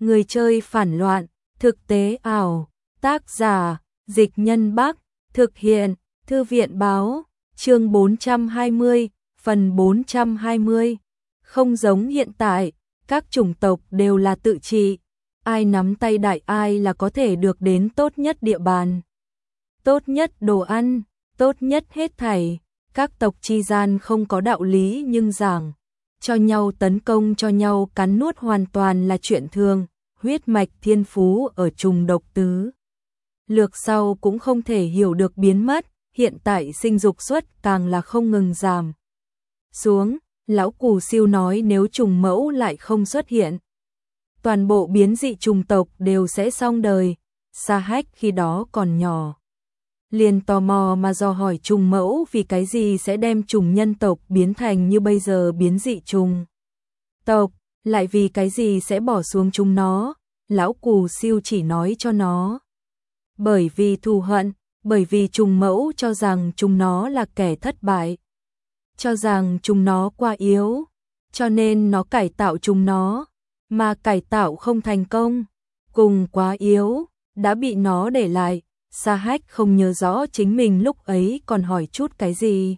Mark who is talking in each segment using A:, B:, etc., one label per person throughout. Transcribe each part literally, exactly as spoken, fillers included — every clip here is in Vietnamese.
A: Người chơi phản loạn, thực tế ảo, tác giả, Dịch Nhân Bắc, thực hiện, Thư viện báo, chương bốn trăm hai mươi, phần bốn trăm hai mươi. Không giống hiện tại, các chủng tộc đều là tự trị, ai nắm tay đại ai là có thể được đến tốt nhất địa bàn, tốt nhất đồ ăn, tốt nhất hết thảy. Các tộc chi gian không có đạo lý nhưng giảng cho nhau tấn công cho nhau cắn nuốt hoàn toàn là chuyện thường. Huyết mạch thiên phú ở trùng độc tứ lược sau cũng không thể hiểu được biến mất, hiện tại sinh dục suất càng là không ngừng giảm xuống. Lão Cù Siêu nói nếu trùng mẫu lại không xuất hiện, toàn bộ biến dị trùng tộc đều sẽ xong đời. Sa Hách khi đó còn nhỏ, liền tò mò mà dò hỏi trùng mẫu vì cái gì sẽ đem trùng nhân tộc biến thành như bây giờ biến dị trùng tộc, lại vì cái gì sẽ bỏ xuống chúng nó. Lão Cù Siêu chỉ nói cho nó, bởi vì thù hận, bởi vì trùng mẫu cho rằng chúng nó là kẻ thất bại, cho rằng chúng nó quá yếu, cho nên nó cải tạo chúng nó, mà cải tạo không thành công, cùng quá yếu, đã bị nó để lại. Sa Hách không nhớ rõ chính mình lúc ấy còn hỏi chút cái gì.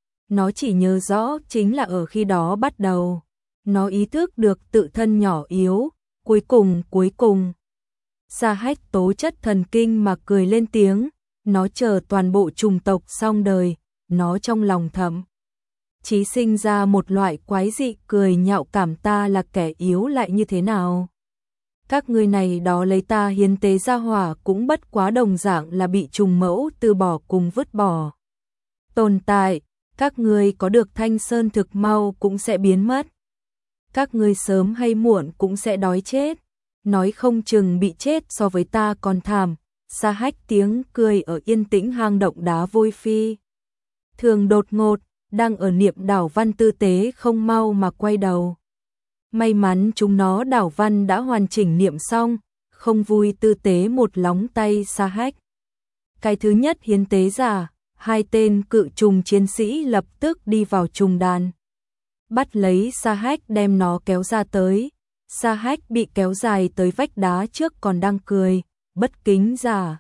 A: Nó chỉ nhớ rõ chính là ở khi đó bắt đầu, nó ý thức được tự thân nhỏ yếu, cuối cùng cuối cùng. Sa Hách tố chất thần kinh mà cười lên tiếng, nó chờ toàn bộ trùng tộc xong đời, nó trong lòng thầm chí sinh ra một loại quái dị cười nhạo cảm, ta là kẻ yếu lại như thế nào? Các ngươi này đó lấy ta hiến tế ra hỏa cũng bất quá đồng dạng là bị trùng mẫu từ bỏ cùng vứt bỏ tồn tại, các ngươi có được Thanh Sơn thực mau cũng sẽ biến mất. Các ngươi sớm hay muộn cũng sẽ đói chết, nói không chừng bị chết so với ta còn thảm. Sa Hách tiếng cười ở yên tĩnh hang động đá vôi phi thường đột ngột, đang ở niệm đảo văn tư tế không mau mà quay đầu. May mắn chúng nó đảo văn đã hoàn chỉnh niệm xong, không vui tư tế một lóng tay Sa Hách. Cái thứ nhất hiến tế giả, hai tên cự trùng chiến sĩ lập tức đi vào trùng đàn, bắt lấy Sa Hách đem nó kéo ra tới. Sa Hách bị kéo dài tới vách đá trước còn đang cười, bất kính giả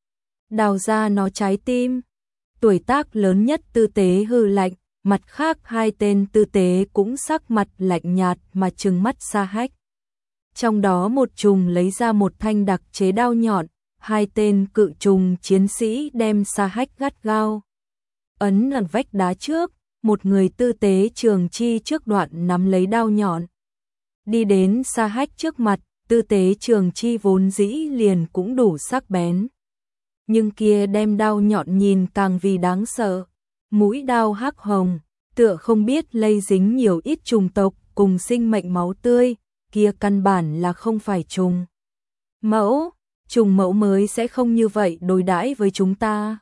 A: đào ra nó trái tim. Tuổi tác lớn nhất tư tế hư lạnh, mặt khác hai tên tư tế cũng sắc mặt lạnh nhạt mà trừng mắt Sa Hách. Trong đó một trùng lấy ra một thanh đặc chế đao nhọn, hai tên cự trùng chiến sĩ đem Sa Hách gắt gao ấn ở vách đá trước, một người tư tế trường chi trước đoạn nắm lấy đao nhọn, đi đến Sa Hách trước mặt. Tư tế trường chi vốn dĩ liền cũng đủ sắc bén, nhưng kia đem đao nhọn nhìn càng vì đáng sợ. Mũi đao hắc hồng, tựa không biết lây dính nhiều ít trùng tộc cùng sinh mệnh máu tươi, kia căn bản là không phải trùng mẫu, trùng mẫu mới sẽ không như vậy đối đãi với chúng ta.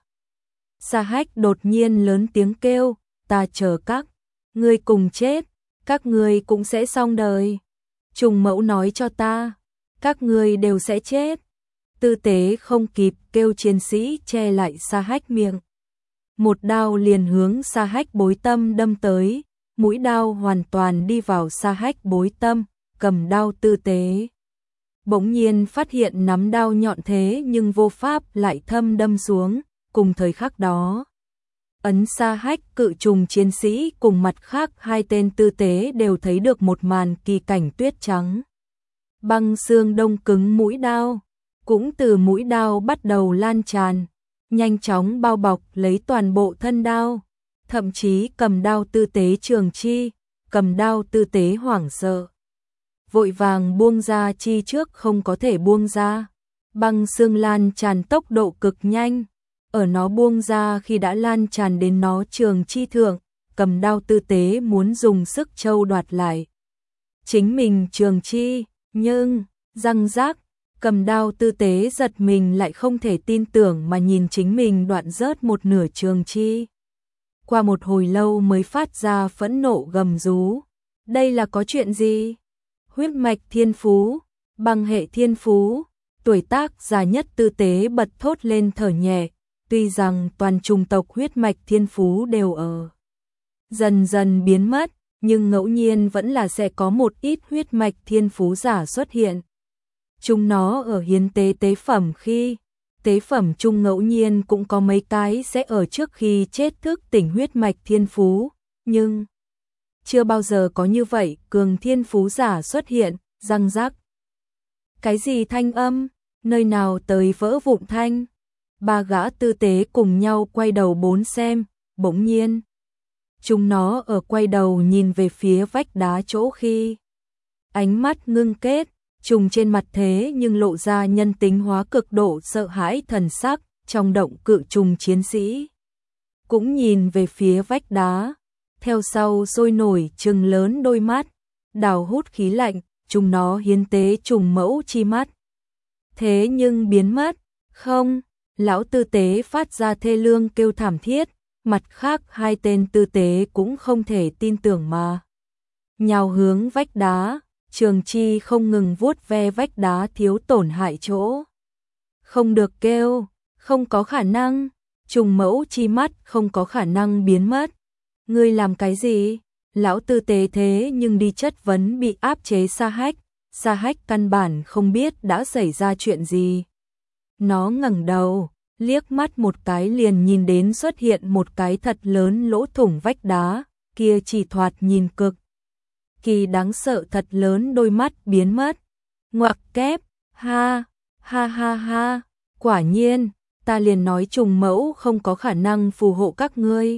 A: Sa Hách đột nhiên lớn tiếng kêu, ta chờ các ngươi cùng chết, các ngươi cũng sẽ xong đời. Trùng mẫu nói cho ta, các ngươi đều sẽ chết. Tư tế không kịp kêu chiến sĩ che lại Sa Hách miệng, một đao liền hướng Sa Hách bối tâm đâm tới, mũi đao hoàn toàn đi vào Sa Hách bối tâm. Cầm đao tư tế bỗng nhiên phát hiện nắm đao nhọn thế nhưng vô pháp lại thâm đâm xuống. Cùng thời khắc đó, ấn Sa Hách cự trùng chiến sĩ cùng mặt khác hai tên tư tế đều thấy được một màn kỳ cảnh, tuyết trắng băng xương đông cứng mũi đao, cũng từ mũi đao bắt đầu lan tràn, nhanh chóng bao bọc lấy toàn bộ thân đao. Thậm chí cầm đao tư tế trường chi, cầm đao tư tế hoảng sợ, vội vàng buông ra chi trước không có thể buông ra. Băng xương lan tràn tốc độ cực nhanh, ở nó buông ra khi đã lan tràn đến nó trường chi thượng, cầm đao tư tế muốn dùng sức châu đoạt lại chính mình trường chi, nhưng răng rác, cầm đao tư tế giật mình lại không thể tin tưởng mà nhìn chính mình đoạn rớt một nửa trường chi. Qua một hồi lâu mới phát ra phẫn nộ gầm rú, đây là có chuyện gì? Huyết mạch thiên phú, băng hệ thiên phú. Tuổi tác già nhất tư tế bật thốt lên thở nhẹ, tuy rằng toàn chủng tộc huyết mạch thiên phú đều ở dần dần biến mất, nhưng ngẫu nhiên vẫn là sẽ có một ít huyết mạch thiên phú giả xuất hiện. Chúng nó ở hiến tế tế phẩm khi tế phẩm chung ngẫu nhiên cũng có mấy cái sẽ ở trước khi chết thức tỉnh huyết mạch thiên phú, nhưng chưa bao giờ có như vậy cường thiên phú giả xuất hiện, răng rắc. Cái gì thanh âm, nơi nào tới vỡ vụn thanh. Ba gã tư tế cùng nhau quay đầu bốn xem, bỗng nhiên. Chúng nó ở quay đầu nhìn về phía vách đá chỗ khi. Ánh mắt ngưng kết, trùng trên mặt thế nhưng lộ ra nhân tính hóa cực độ sợ hãi thần sắc, trong động cự trùng chiến sĩ. Cũng nhìn về phía vách đá, theo sau sôi nổi trừng lớn đôi mắt, đào hút khí lạnh, chúng nó hiến tế trùng mẫu chi mắt. Thế nhưng biến mất, không, lão tư tế phát ra thê lương kêu thảm thiết, mặt khác hai tên tư tế cũng không thể tin tưởng mà. Nhào hướng vách đá, Trường Chi không ngừng vuốt ve vách đá thiếu tổn hại chỗ. Không được kêu, không có khả năng, trùng mẫu chi mắt không có khả năng biến mất. Ngươi làm cái gì? Lão tư tế thế nhưng đi chất vấn bị áp chế Sa Hách, Sa Hách căn bản không biết đã xảy ra chuyện gì. Nó ngẩng đầu, liếc mắt một cái liền nhìn đến xuất hiện một cái thật lớn lỗ thủng vách đá, kia chỉ thoạt nhìn cực kỳ đáng sợ thật lớn đôi mắt biến mất. Ngoặc kép, ha, ha ha ha, quả nhiên, ta liền nói trùng mẫu không có khả năng phù hộ các ngươi.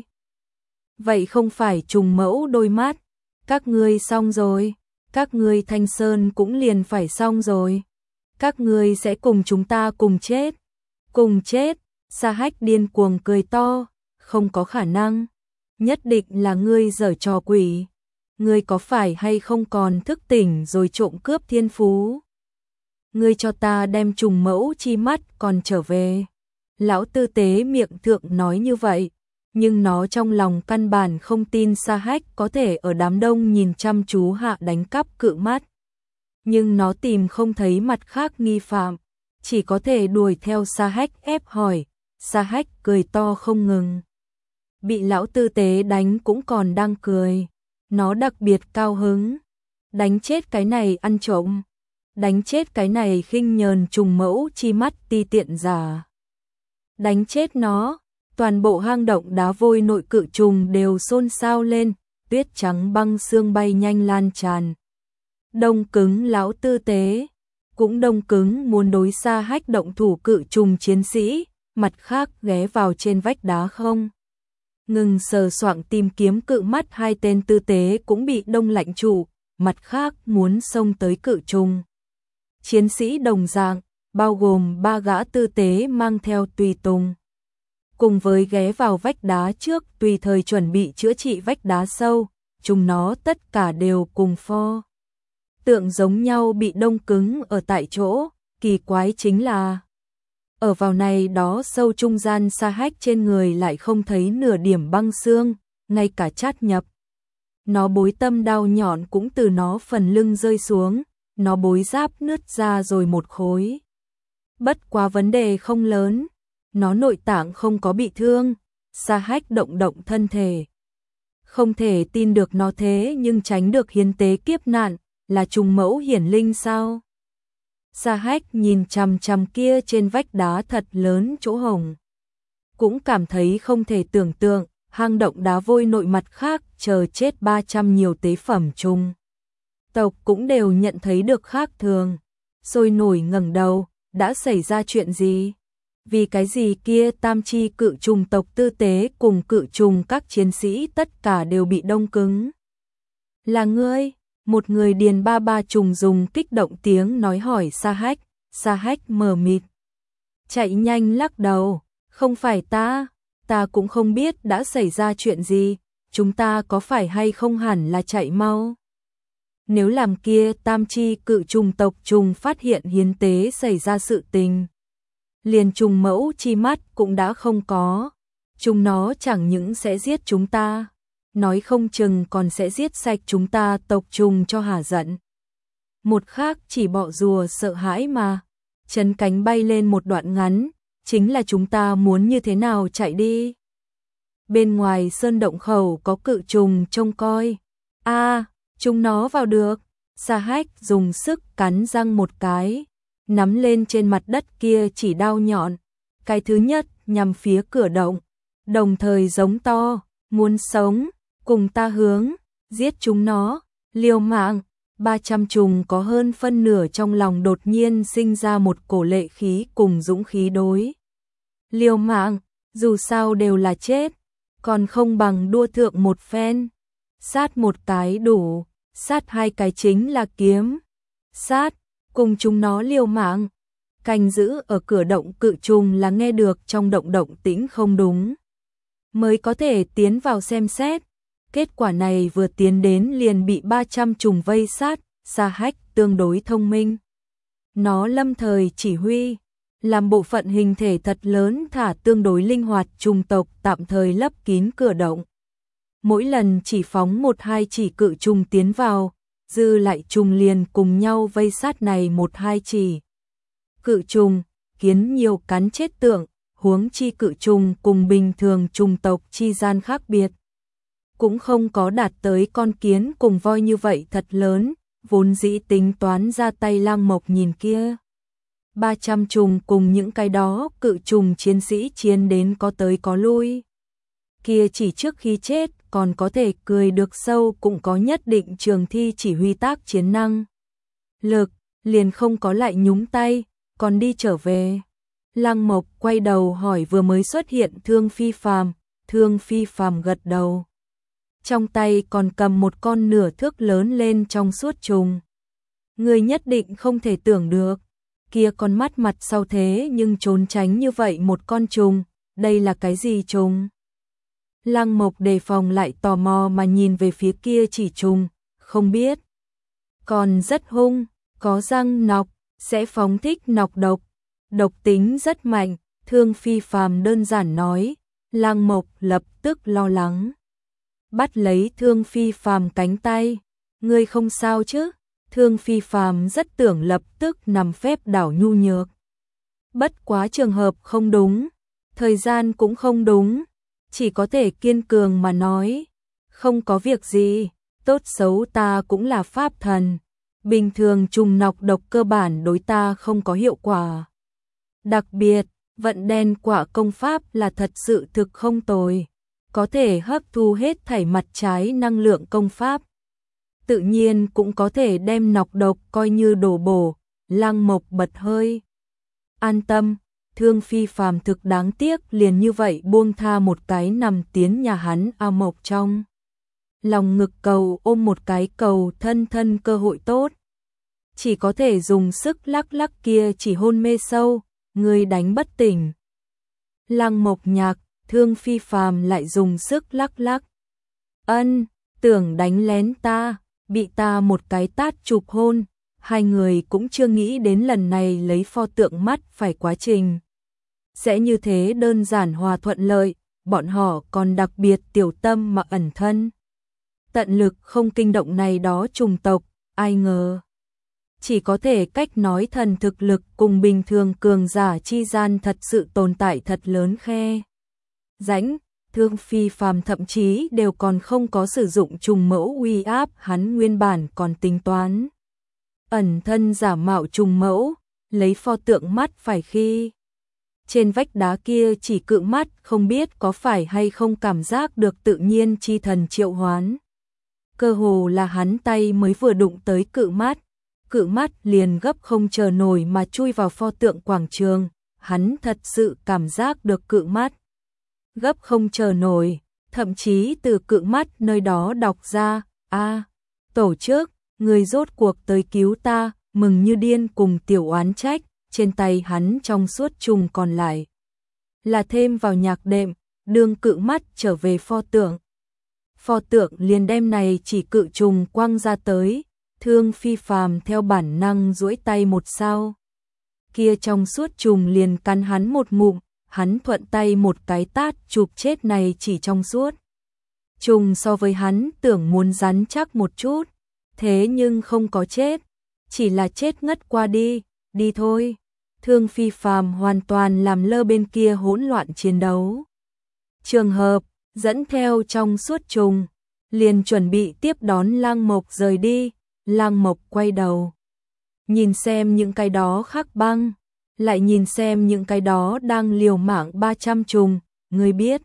A: Vậy không phải trùng mẫu đôi mắt, các ngươi xong rồi, các ngươi Thanh Sơn cũng liền phải xong rồi. Các ngươi sẽ cùng chúng ta cùng chết. Cùng chết, Sa Hách điên cuồng cười to, không có khả năng. Nhất định là ngươi giở trò quỷ. Ngươi có phải hay không còn thức tỉnh rồi trộm cướp thiên phú? Ngươi cho ta đem trùng mẫu chi mắt còn trở về. Lão tư tế miệng thượng nói như vậy, nhưng nó trong lòng căn bản không tin Sa Hách có thể ở đám đông nhìn chăm chú hạ đánh cắp cự mắt. Nhưng nó tìm không thấy mặt khác nghi phạm, chỉ có thể đuổi theo Sa Hách ép hỏi. Sa Hách cười to không ngừng. Bị lão tư tế đánh cũng còn đang cười. Nó đặc biệt cao hứng. Đánh chết cái này ăn trộm. Đánh chết cái này khinh nhờn trùng mẫu chi mắt ti tiện giả. Đánh chết nó. Toàn bộ hang động đá vôi nội cự trùng đều xôn xao lên. Tuyết trắng băng xương bay nhanh lan tràn. Đông cứng lão tư tế. Cũng đông cứng muốn đối Sa Hách động thủ cự trùng chiến sĩ. Mặt khác ghé vào trên vách đá không. Ngừng sờ soạng tìm kiếm cự mắt hai tên tư tế cũng bị đông lạnh trụ, mặt khác muốn xông tới cự trùng. Chiến sĩ đồng dạng, bao gồm ba gã tư tế mang theo tùy tùng. Cùng với ghé vào vách đá trước tùy thời chuẩn bị chữa trị vách đá sâu, chúng nó tất cả đều cùng pho. Tượng giống nhau bị đông cứng ở tại chỗ, kỳ quái chính là ở vào này đó sâu trung gian Sa Hách trên người lại không thấy nửa điểm băng xương, ngay cả chát nhập. Nó bối tâm đao nhọn cũng từ nó phần lưng rơi xuống, nó bối giáp nứt ra rồi một khối. Bất quá vấn đề không lớn, nó nội tạng không có bị thương, Sa Hách động động thân thể. Không thể tin được nó thế nhưng tránh được hiến tế kiếp nạn, là trùng mẫu hiển linh sao? Sa Hách nhìn chằm chằm kia trên vách đá thật lớn chỗ hồng. Cũng cảm thấy không thể tưởng tượng, hang động đá vôi nội mặt khác chờ chết ba trăm nhiều tế phẩm trùng. Tộc cũng đều nhận thấy được khác thường. Sôi nổi ngẩng đầu, đã xảy ra chuyện gì? Vì cái gì kia tam chi cự trùng tộc tư tế cùng cự trùng các chiến sĩ tất cả đều bị đông cứng? Là ngươi? Một người điền ba ba trùng dùng kích động tiếng nói hỏi Sa Hách. Sa Hách mờ mịt, chạy nhanh lắc đầu, không phải ta, ta cũng không biết đã xảy ra chuyện gì, chúng ta có phải hay không hẳn là chạy mau. Nếu làm kia tam chi cự trùng tộc trùng phát hiện hiến tế xảy ra sự tình, liền trùng mẫu chi mắt cũng đã không có, chúng nó chẳng những sẽ giết chúng ta, nói không chừng còn sẽ giết sạch chúng ta tộc trùng cho hả giận. Một khác chỉ bọ rùa sợ hãi mà, chấn cánh bay lên một đoạn ngắn, chính là chúng ta muốn như thế nào chạy đi. Bên ngoài sơn động khẩu có cự trùng trông coi, a chúng nó vào được, Sa Hách dùng sức cắn răng một cái, nắm lên trên mặt đất kia chỉ đao nhọn. Cái thứ nhất nhằm phía cửa động, đồng thời giống to, muốn sống, cùng ta hướng, giết chúng nó, liều mạng. ba trăm trùng có hơn phân nửa trong lòng đột nhiên sinh ra một cổ lệ khí cùng dũng khí đối. Liều mạng, dù sao đều là chết, còn không bằng đua thượng một phen. Sát một cái đủ, sát hai cái chính là kiếm. Sát, cùng chúng nó liều mạng. Canh giữ ở cửa động cự trùng là nghe được trong động động tĩnh không đúng, mới có thể tiến vào xem xét. Kết quả này vừa tiến đến liền bị ba trăm trùng vây sát. Sa Hách tương đối thông minh, nó lâm thời chỉ huy, làm bộ phận hình thể thật lớn thả tương đối linh hoạt trùng tộc tạm thời lấp kín cửa động. Mỗi lần chỉ phóng một hai chỉ cự trùng tiến vào, dư lại trùng liền cùng nhau vây sát này một hai chỉ. Cự trùng, kiến nhiều cắn chết tượng, huống chi cự trùng cùng bình thường trùng tộc chi gian khác biệt. Cũng không có đạt tới con kiến cùng voi như vậy thật lớn, vốn dĩ tính toán ra tay Lăng Mộc nhìn kia. ba trăm trùng cùng những cái đó cự trùng chiến sĩ chiến đến có tới có lui. Kia chỉ trước khi chết còn có thể cười được sâu cũng có nhất định trường thi chỉ huy tác chiến năng. Lực, liền không có lại nhúng tay, còn đi trở về. Lăng Mộc quay đầu hỏi vừa mới xuất hiện Thương Phi Phàm, Thương Phi Phàm gật đầu. Trong tay còn cầm một con nửa thước lớn lên trong suốt trùng. Người nhất định không thể tưởng được, kia con mắt mặt sau thế nhưng trốn tránh như vậy một con trùng, đây là cái gì trùng? Lăng Mộc đề phòng lại tò mò mà nhìn về phía kia chỉ trùng, không biết. Còn rất hung, có răng nọc, sẽ phóng thích nọc độc, độc tính rất mạnh, Thương Phi Phàm đơn giản nói. Lăng Mộc lập tức lo lắng, bắt lấy Thương Phi Phàm cánh tay, ngươi không sao chứ? Thương Phi Phàm rất tưởng lập tức nằm phép đảo nhu nhược. Bất quá trường hợp không đúng, thời gian cũng không đúng, chỉ có thể kiên cường mà nói, không có việc gì, tốt xấu ta cũng là pháp thần, bình thường trùng nọc độc cơ bản đối ta không có hiệu quả. Đặc biệt, vận đen quả công pháp là thật sự thực không tồi, có thể hấp thu hết thảy mặt trái năng lượng công pháp. Tự nhiên cũng có thể đem nọc độc coi như đồ bổ. Lăng Mộc bật hơi an tâm, Thương Phi Phàm thực đáng tiếc liền như vậy buông tha một cái nằm tiến nhà hắn ao mộc trong. Lòng ngực cầu ôm một cái cầu thân thân cơ hội tốt. Chỉ có thể dùng sức lắc lắc kia chỉ hôn mê sâu, người đánh bất tỉnh. Lăng Mộc nhạc, Thương Phi Phàm lại dùng sức lắc lắc. Ân, tưởng đánh lén ta, bị ta một cái tát chụp hôn. Hai người cũng chưa nghĩ đến lần này lấy pho tượng mắt phải quá trình sẽ như thế đơn giản hòa thuận lợi, bọn họ còn đặc biệt tiểu tâm mà ẩn thân. Tận lực không kinh động này đó trùng tộc, ai ngờ. Chỉ có thể cách nói thần thực lực cùng bình thường cường giả chi gian thật sự tồn tại thật lớn khe. Rãnh, Thương Phi Phàm thậm chí đều còn không có sử dụng trùng mẫu uy áp, hắn nguyên bản còn tính toán. Ẩn thân giả mạo trùng mẫu, lấy pho tượng mắt phải khi. Trên vách đá kia chỉ cự mắt không biết có phải hay không cảm giác được tự nhiên chi thần triệu hoán. Cơ hồ là hắn tay mới vừa đụng tới cự mắt, cự mắt liền gấp không chờ nổi mà chui vào pho tượng quảng trường, hắn thật sự cảm giác được cự mắt. Gấp không chờ nổi, thậm chí từ cự mắt nơi đó đọc ra, a tổ chức, người rốt cuộc tới cứu ta, mừng như điên cùng tiểu oán trách, trên tay hắn trong suốt trùng còn lại. Là thêm vào nhạc đệm, đương cự mắt trở về pho tượng. Pho tượng liền đem này chỉ cự trùng quăng ra tới, Thương Phi Phàm theo bản năng duỗi tay một sao. Kia trong suốt trùng liền cắn hắn một ngụm, hắn thuận tay một cái tát chụp chết này chỉ trong suốt. Trùng so với hắn tưởng muốn rắn chắc một chút, thế nhưng không có chết, chỉ là chết ngất qua đi, đi thôi. Thương Phi Phàm hoàn toàn làm lơ bên kia hỗn loạn chiến đấu. Trường hợp, dẫn theo trong suốt trùng, liền chuẩn bị tiếp đón Lăng Mộc rời đi, Lăng Mộc quay đầu. Nhìn xem những cái đó khắc băng, lại nhìn xem những cái đó đang liều mạng ba trăm trùng, ngươi biết.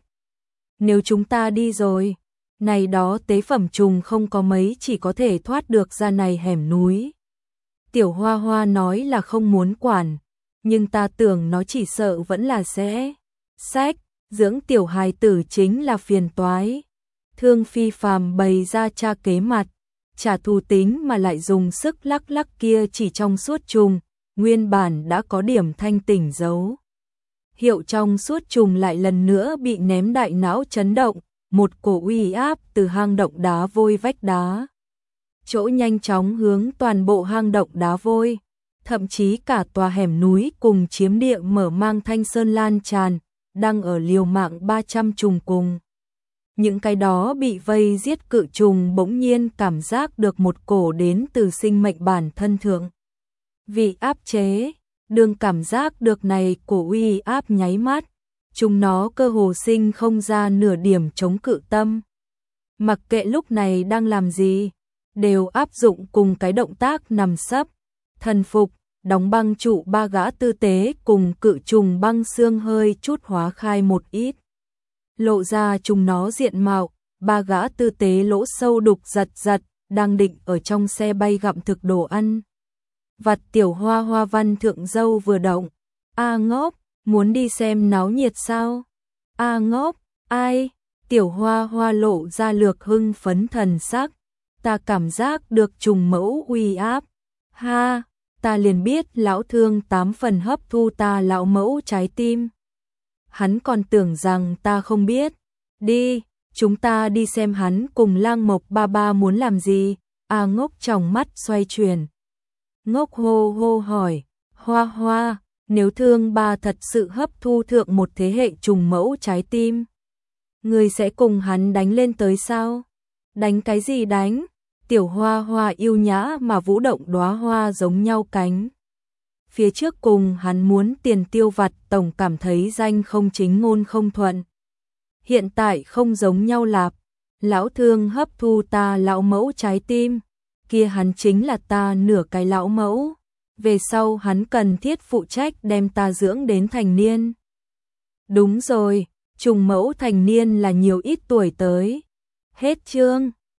A: Nếu chúng ta đi rồi, này đó tế phẩm trùng không có mấy chỉ có thể thoát được ra này hẻm núi. Tiểu Hoa Hoa nói là không muốn quản, nhưng ta tưởng nó chỉ sợ vẫn là sẽ sách, dưỡng tiểu hài tử chính là phiền toái. Thương Phi Phàm bày ra cha kế mặt, trả thù tính mà lại dùng sức lắc lắc kia chỉ trong suốt trùng, nguyên bản đã có điểm thanh tỉnh dấu. Hiệu trong suốt trùng lại lần nữa bị ném đại não chấn động, một cổ uy áp từ hang động đá vôi vách đá. Chỗ nhanh chóng hướng toàn bộ hang động đá vôi, thậm chí cả tòa hẻm núi cùng chiếm địa mở mang thanh sơn lan tràn, đang ở liều mạng ba trăm trùng cùng. Những cái đó bị vây giết cự trùng bỗng nhiên cảm giác được một cổ đến từ sinh mệnh bản thân thượng. Vì áp chế, đương cảm giác được này cổ uy áp nháy mắt, chúng nó cơ hồ sinh không ra nửa điểm chống cự tâm. Mặc kệ lúc này đang làm gì, đều áp dụng cùng cái động tác nằm sấp, thần phục, đóng băng trụ ba gã tư tế cùng cự trùng băng xương hơi chút hóa khai một ít. Lộ ra chúng nó diện mạo, ba gã tư tế lỗ sâu đục giật giật, đang định ở trong xe bay gặm thực đồ ăn. Vặt Tiểu Hoa Hoa văn thượng dâu vừa động, a ngốc, muốn đi xem náo nhiệt sao? A ngốc, ai? Tiểu Hoa Hoa lộ ra lược hưng phấn thần sắc, ta cảm giác được trùng mẫu uy áp. Ha, ta liền biết lão thương tám phần hấp thu ta lão mẫu trái tim. Hắn còn tưởng rằng ta không biết. Đi, chúng ta đi xem hắn cùng Lang Mộc ba ba muốn làm gì. A ngốc trong mắt xoay chuyển. Ngốc hô hô hỏi, Hoa Hoa, nếu thương ba thật sự hấp thu thượng một thế hệ trùng mẫu trái tim, người sẽ cùng hắn đánh lên tới sao? Đánh cái gì đánh? Tiểu Hoa Hoa yêu nhã mà vũ động đóa hoa giống nhau cánh. Phía trước cùng hắn muốn tiền tiêu vặt tổng cảm thấy danh không chính ngôn không thuận. Hiện tại không giống nhau lạp, lão thương hấp thu ta lão mẫu trái tim, kia hắn chính là ta nửa cái lão mẫu, về sau hắn cần thiết phụ trách đem ta dưỡng đến thành niên. Đúng rồi, trùng mẫu thành niên là nhiều ít tuổi tới. Hết chương.